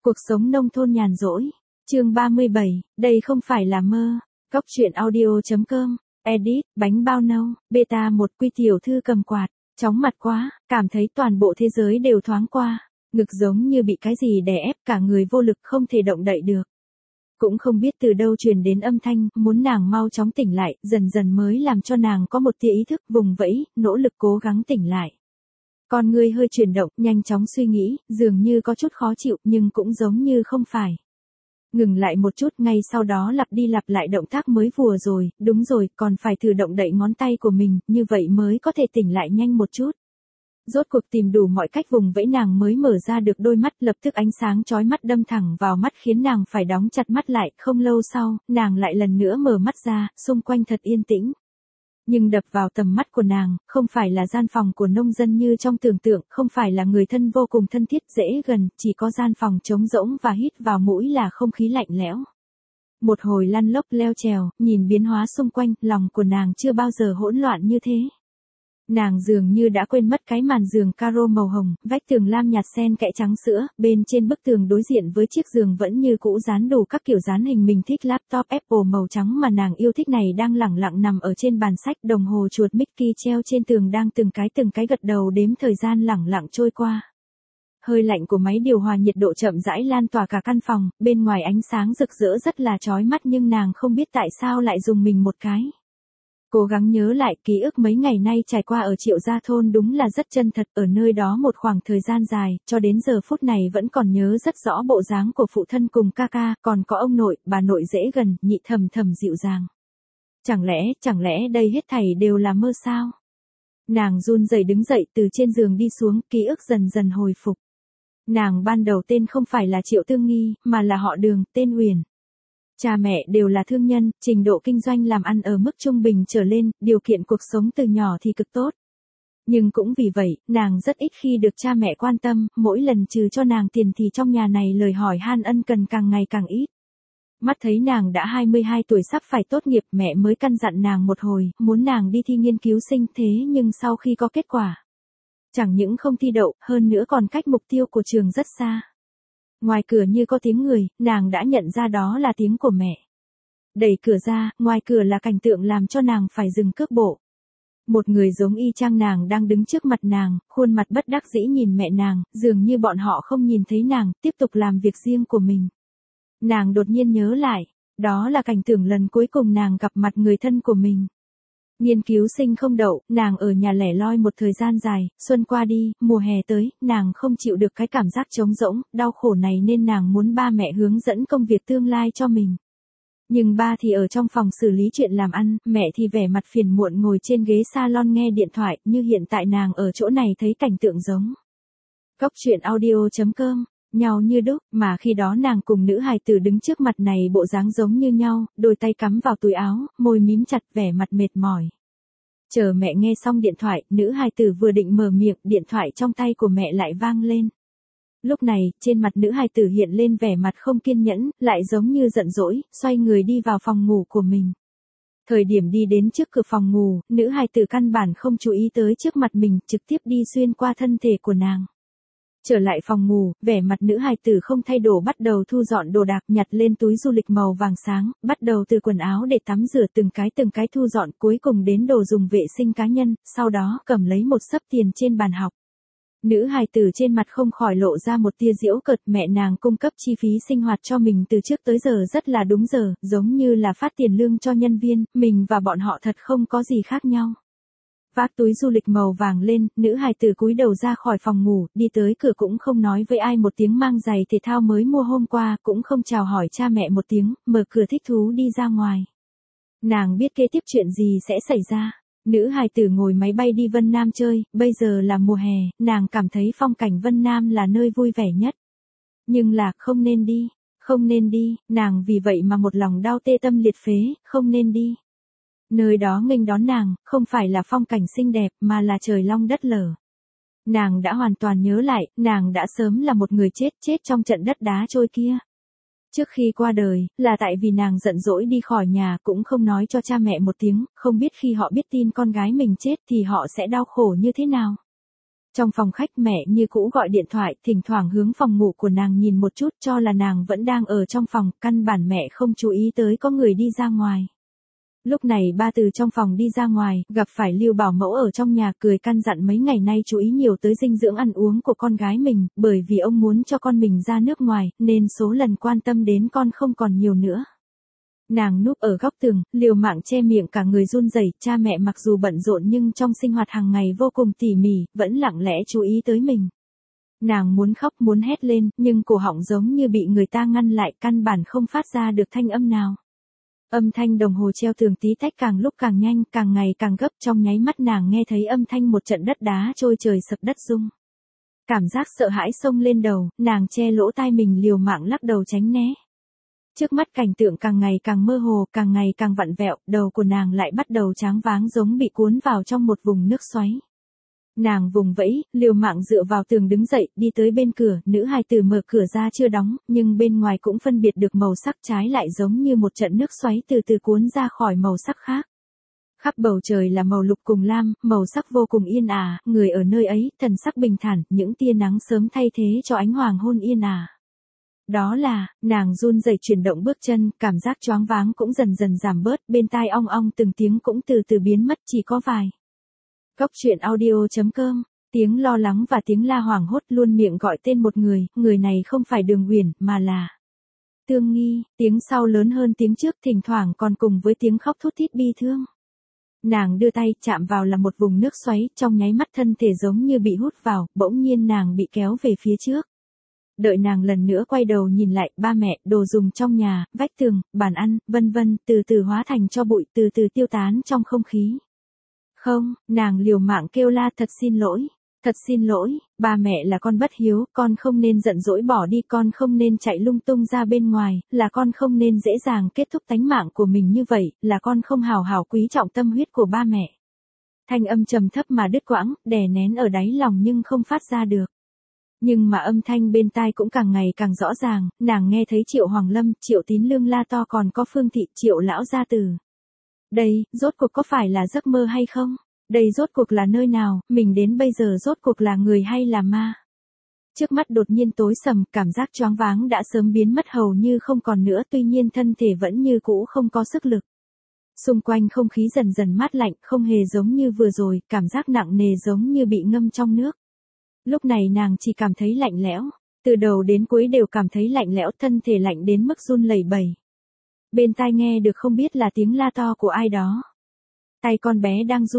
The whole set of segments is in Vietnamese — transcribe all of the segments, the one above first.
Cuộc sống nông thôn nhàn rỗi. Chương 37, đây không phải là mơ. Góc truyện audio.com. Edit, bánh bao nâu, beta một quy tiểu thư cầm quạt, chóng mặt quá, cảm thấy toàn bộ thế giới đều thoáng qua, ngực giống như bị cái gì đè ép, cả người vô lực không thể động đậy được. Cũng không biết từ đâu truyền đến âm thanh, muốn nàng mau chóng tỉnh lại, dần dần mới làm cho nàng có một tia ý thức, vùng vẫy, nỗ lực cố gắng tỉnh lại. Con người hơi chuyển động, nhanh chóng suy nghĩ, dường như có chút khó chịu, nhưng cũng giống như không phải. Ngừng lại một chút, ngay sau đó lặp đi lặp lại động tác mới vừa rồi, đúng rồi, còn phải thử động đậy ngón tay của mình, như vậy mới có thể tỉnh lại nhanh một chút. Rốt cuộc tìm đủ mọi cách vùng vẫy nàng mới mở ra được đôi mắt, lập tức ánh sáng chói mắt đâm thẳng vào mắt khiến nàng phải đóng chặt mắt lại, không lâu sau, nàng lại lần nữa mở mắt ra, xung quanh thật yên tĩnh. Nhưng đập vào tầm mắt của nàng, không phải là gian phòng của nông dân như trong tưởng tượng, không phải là người thân vô cùng thân thiết dễ gần, chỉ có gian phòng trống rỗng và hít vào mũi là không khí lạnh lẽo. Một hồi lăn lóc leo trèo, nhìn biến hóa xung quanh, lòng của nàng chưa bao giờ hỗn loạn như thế. Nàng dường như đã quên mất cái màn giường caro màu hồng, vách tường lam nhạt xen kẽ trắng sữa, bên trên bức tường đối diện với chiếc giường vẫn như cũ dán đủ các kiểu dán hình mình thích, laptop Apple màu trắng mà nàng yêu thích này đang lẳng lặng nằm ở trên bàn sách, đồng hồ chuột Mickey treo trên tường đang từng cái gật đầu đếm thời gian lẳng lặng trôi qua. Hơi lạnh của máy điều hòa nhiệt độ chậm rãi lan tỏa cả căn phòng, bên ngoài ánh sáng rực rỡ rất là chói mắt nhưng nàng không biết tại sao lại dùng mình một cái. Cố gắng nhớ lại ký ức mấy ngày nay trải qua ở Triệu Gia thôn đúng là rất chân thật, ở nơi đó một khoảng thời gian dài, cho đến giờ phút này vẫn còn nhớ rất rõ bộ dáng của phụ thân cùng ca ca, còn có ông nội, bà nội dễ gần, nhị thầm thầm dịu dàng. Chẳng lẽ đây hết thảy đều là mơ sao? Nàng run rẩy đứng dậy từ trên giường đi xuống, ký ức dần dần hồi phục. Nàng ban đầu tên không phải là Triệu Tương Nghi, mà là họ Đường, tên Huyền. Cha mẹ đều là thương nhân, trình độ kinh doanh làm ăn ở mức trung bình trở lên, điều kiện cuộc sống từ nhỏ thì cực tốt. Nhưng cũng vì vậy, nàng rất ít khi được cha mẹ quan tâm, mỗi lần trừ cho nàng tiền thì trong nhà này lời hỏi han ân cần càng ngày càng ít. Mắt thấy nàng đã 22 tuổi sắp phải tốt nghiệp, mẹ mới căn dặn nàng một hồi, muốn nàng đi thi nghiên cứu sinh, thế nhưng sau khi có kết quả, chẳng những không thi đậu, hơn nữa còn cách mục tiêu của trường rất xa. Ngoài cửa như có tiếng người, nàng đã nhận ra đó là tiếng của mẹ. Đẩy cửa ra, ngoài cửa là cảnh tượng làm cho nàng phải dừng cước bộ. Một người giống y chang nàng đang đứng trước mặt nàng, khuôn mặt bất đắc dĩ nhìn mẹ nàng, dường như bọn họ không nhìn thấy nàng, tiếp tục làm việc riêng của mình. Nàng đột nhiên nhớ lại, đó là cảnh tượng lần cuối cùng nàng gặp mặt người thân của mình. Nghiên cứu sinh không đậu, nàng ở nhà lẻ loi một thời gian dài, xuân qua đi, mùa hè tới, nàng không chịu được cái cảm giác trống rỗng, đau khổ này nên nàng muốn ba mẹ hướng dẫn công việc tương lai cho mình. Nhưng ba thì ở trong phòng xử lý chuyện làm ăn, mẹ thì vẻ mặt phiền muộn ngồi trên ghế salon nghe điện thoại, như hiện tại nàng ở chỗ này thấy cảnh tượng giống. Góc truyện audio.com. Nhau như đúc, mà khi đó nàng cùng nữ hài tử đứng trước mặt này bộ dáng giống như nhau, đôi tay cắm vào túi áo, môi mím chặt vẻ mặt mệt mỏi. Chờ mẹ nghe xong điện thoại, nữ hài tử vừa định mở miệng, điện thoại trong tay của mẹ lại vang lên. Lúc này, trên mặt nữ hài tử hiện lên vẻ mặt không kiên nhẫn, lại giống như giận dỗi, xoay người đi vào phòng ngủ của mình. Thời điểm đi đến trước cửa phòng ngủ, nữ hài tử căn bản không chú ý tới trước mặt mình, trực tiếp đi xuyên qua thân thể của nàng. Trở lại phòng ngủ, vẻ mặt nữ hài tử không thay đổi bắt đầu thu dọn đồ đạc, nhặt lên túi du lịch màu vàng sáng, bắt đầu từ quần áo để tắm rửa từng cái thu dọn, cuối cùng đến đồ dùng vệ sinh cá nhân, sau đó cầm lấy một xấp tiền trên bàn học. Nữ hài tử trên mặt không khỏi lộ ra một tia giễu cợt, mẹ nàng cung cấp chi phí sinh hoạt cho mình từ trước tới giờ rất là đúng giờ, giống như là phát tiền lương cho nhân viên, mình và bọn họ thật không có gì khác nhau. Vác túi du lịch màu vàng lên, nữ hài tử cúi đầu ra khỏi phòng ngủ, đi tới cửa cũng không nói với ai một tiếng, mang giày thể thao mới mua hôm qua, cũng không chào hỏi cha mẹ một tiếng, mở cửa thích thú đi ra ngoài. Nàng biết kế tiếp chuyện gì sẽ xảy ra. Nữ hài tử ngồi máy bay đi Vân Nam chơi, bây giờ là mùa hè, nàng cảm thấy phong cảnh Vân Nam là nơi vui vẻ nhất. Nhưng là, không nên đi, nàng vì vậy mà một lòng đau tê tâm liệt phế, không nên đi. Nơi đó nghênh đón nàng, không phải là phong cảnh xinh đẹp, mà là trời long đất lở. Nàng đã hoàn toàn nhớ lại, nàng đã sớm là một người chết trong trận đất đá trôi kia. Trước khi qua đời, là tại vì nàng giận dỗi đi khỏi nhà cũng không nói cho cha mẹ một tiếng, không biết khi họ biết tin con gái mình chết thì họ sẽ đau khổ như thế nào. Trong phòng khách mẹ như cũ gọi điện thoại, thỉnh thoảng hướng phòng ngủ của nàng nhìn một chút cho là nàng vẫn đang ở trong phòng, căn bản mẹ không chú ý tới có người đi ra ngoài. Lúc này ba từ trong phòng đi ra ngoài, gặp phải Lưu Bảo Mẫu ở trong nhà, cười căn dặn mấy ngày nay chú ý nhiều tới dinh dưỡng ăn uống của con gái mình, bởi vì ông muốn cho con mình ra nước ngoài, nên số lần quan tâm đến con không còn nhiều nữa. Nàng núp ở góc tường, liều mạng che miệng cả người run rẩy, cha mẹ mặc dù bận rộn nhưng trong sinh hoạt hàng ngày vô cùng tỉ mỉ, vẫn lặng lẽ chú ý tới mình. Nàng muốn khóc muốn hét lên, nhưng cổ họng giống như bị người ta ngăn lại, căn bản không phát ra được thanh âm nào. Âm thanh đồng hồ treo tường tí tách càng lúc càng nhanh, càng ngày càng gấp, trong nháy mắt nàng nghe thấy âm thanh một trận đất đá trôi trời sập đất rung. Cảm giác sợ hãi xông lên đầu, nàng che lỗ tai mình liều mạng lắc đầu tránh né. Trước mắt cảnh tượng càng ngày càng mơ hồ, càng ngày càng vặn vẹo, đầu của nàng lại bắt đầu choáng váng giống bị cuốn vào trong một vùng nước xoáy. Nàng vùng vẫy, liều mạng dựa vào tường đứng dậy, đi tới bên cửa, nữ hài tử mở cửa ra chưa đóng, nhưng bên ngoài cũng phân biệt được màu sắc, trái lại giống như một trận nước xoáy từ từ cuốn ra khỏi màu sắc khác. Khắp bầu trời là màu lục cùng lam, màu sắc vô cùng yên ả, người ở nơi ấy, thần sắc bình thản, những tia nắng sớm thay thế cho ánh hoàng hôn yên ả. Đó là, nàng run rẩy chuyển động bước chân, cảm giác choáng váng cũng dần dần giảm bớt, bên tai ong ong từng tiếng cũng từ từ biến mất, chỉ có vài. Góc truyện audio.com, tiếng lo lắng và tiếng la hoảng hốt luôn miệng gọi tên một người này không phải Đường Uyển, mà là Tương Nghi, tiếng sau lớn hơn tiếng trước, thỉnh thoảng còn cùng với tiếng khóc thút thít bi thương. Nàng đưa tay, chạm vào là một vùng nước xoáy, trong nháy mắt thân thể giống như bị hút vào, bỗng nhiên nàng bị kéo về phía trước. Đợi nàng lần nữa quay đầu nhìn lại, ba mẹ, đồ dùng trong nhà, vách tường, bàn ăn, vân vân, từ từ hóa thành tro bụi, từ từ tiêu tán trong không khí. Không, nàng liều mạng kêu la, thật xin lỗi, ba mẹ là con bất hiếu, con không nên giận dỗi bỏ đi, con không nên chạy lung tung ra bên ngoài, là con không nên dễ dàng kết thúc tánh mạng của mình như vậy, là con không hào hào quý trọng tâm huyết của ba mẹ. Thanh âm trầm thấp mà đứt quãng, đè nén ở đáy lòng nhưng không phát ra được. Nhưng mà âm thanh bên tai cũng càng ngày càng rõ ràng, nàng nghe thấy Triệu Hoàng Lâm, Triệu Tín Lương la to, còn có Phương Thị, Triệu lão gia tử. Đây, rốt cuộc có phải là giấc mơ hay không? Đây rốt cuộc là nơi nào, mình đến bây giờ rốt cuộc là người hay là ma? Trước mắt đột nhiên tối sầm, cảm giác choáng váng đã sớm biến mất hầu như không còn nữa, tuy nhiên thân thể vẫn như cũ không có sức lực. Xung quanh không khí dần dần mát lạnh, không hề giống như vừa rồi, cảm giác nặng nề giống như bị ngâm trong nước. Lúc này nàng chỉ cảm thấy lạnh lẽo, từ đầu đến cuối đều cảm thấy lạnh lẽo, thân thể lạnh đến mức run lẩy bẩy. Bên tai nghe được không biết là tiếng la to của ai đó. Tay con bé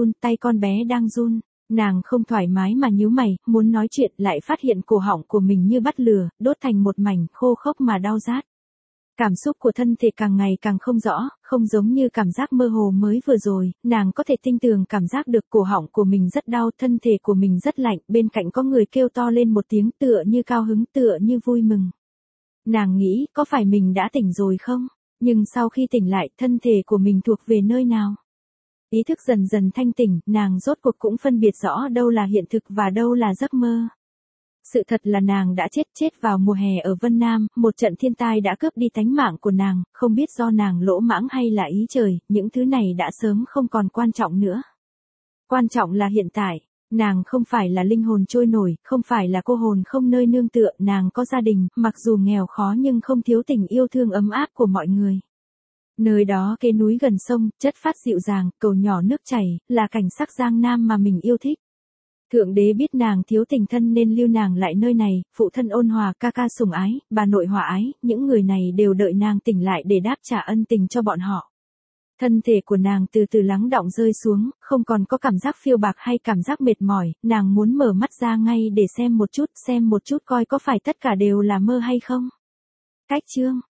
đang run, nàng không thoải mái mà nhíu mày, muốn nói chuyện lại phát hiện cổ họng của mình như bắt lửa, đốt thành một mảnh, khô khốc mà đau rát. Cảm xúc của thân thể càng ngày càng không rõ, không giống như cảm giác mơ hồ mới vừa rồi, nàng có thể tinh tường cảm giác được cổ họng của mình rất đau, thân thể của mình rất lạnh, bên cạnh có người kêu to lên một tiếng, tựa như cao hứng, tựa như vui mừng. Nàng nghĩ, có phải mình đã tỉnh rồi không? Nhưng sau khi tỉnh lại, thân thể của mình thuộc về nơi nào? Ý thức dần dần thanh tỉnh, nàng rốt cuộc cũng phân biệt rõ đâu là hiện thực và đâu là giấc mơ. Sự thật là nàng đã chết vào mùa hè ở Vân Nam, một trận thiên tai đã cướp đi tánh mạng của nàng, không biết do nàng lỗ mãng hay là ý trời, những thứ này đã sớm không còn quan trọng nữa. Quan trọng là hiện tại, nàng không phải là linh hồn trôi nổi, không phải là cô hồn không nơi nương tựa, nàng có gia đình, mặc dù nghèo khó nhưng không thiếu tình yêu thương ấm áp của mọi người. Nơi đó kế núi gần sông, chất phát dịu dàng, cầu nhỏ nước chảy, là cảnh sắc Giang Nam mà mình yêu thích. Thượng đế biết nàng thiếu tình thân nên lưu nàng lại nơi này, phụ thân ôn hòa, ca ca sủng ái, bà nội hòa ái, những người này đều đợi nàng tỉnh lại để đáp trả ân tình cho bọn họ. Thân thể của nàng từ từ lắng đọng rơi xuống, không còn có cảm giác phiêu bạc hay cảm giác mệt mỏi, nàng muốn mở mắt ra ngay để xem một chút coi có phải tất cả đều là mơ hay không. Cách chương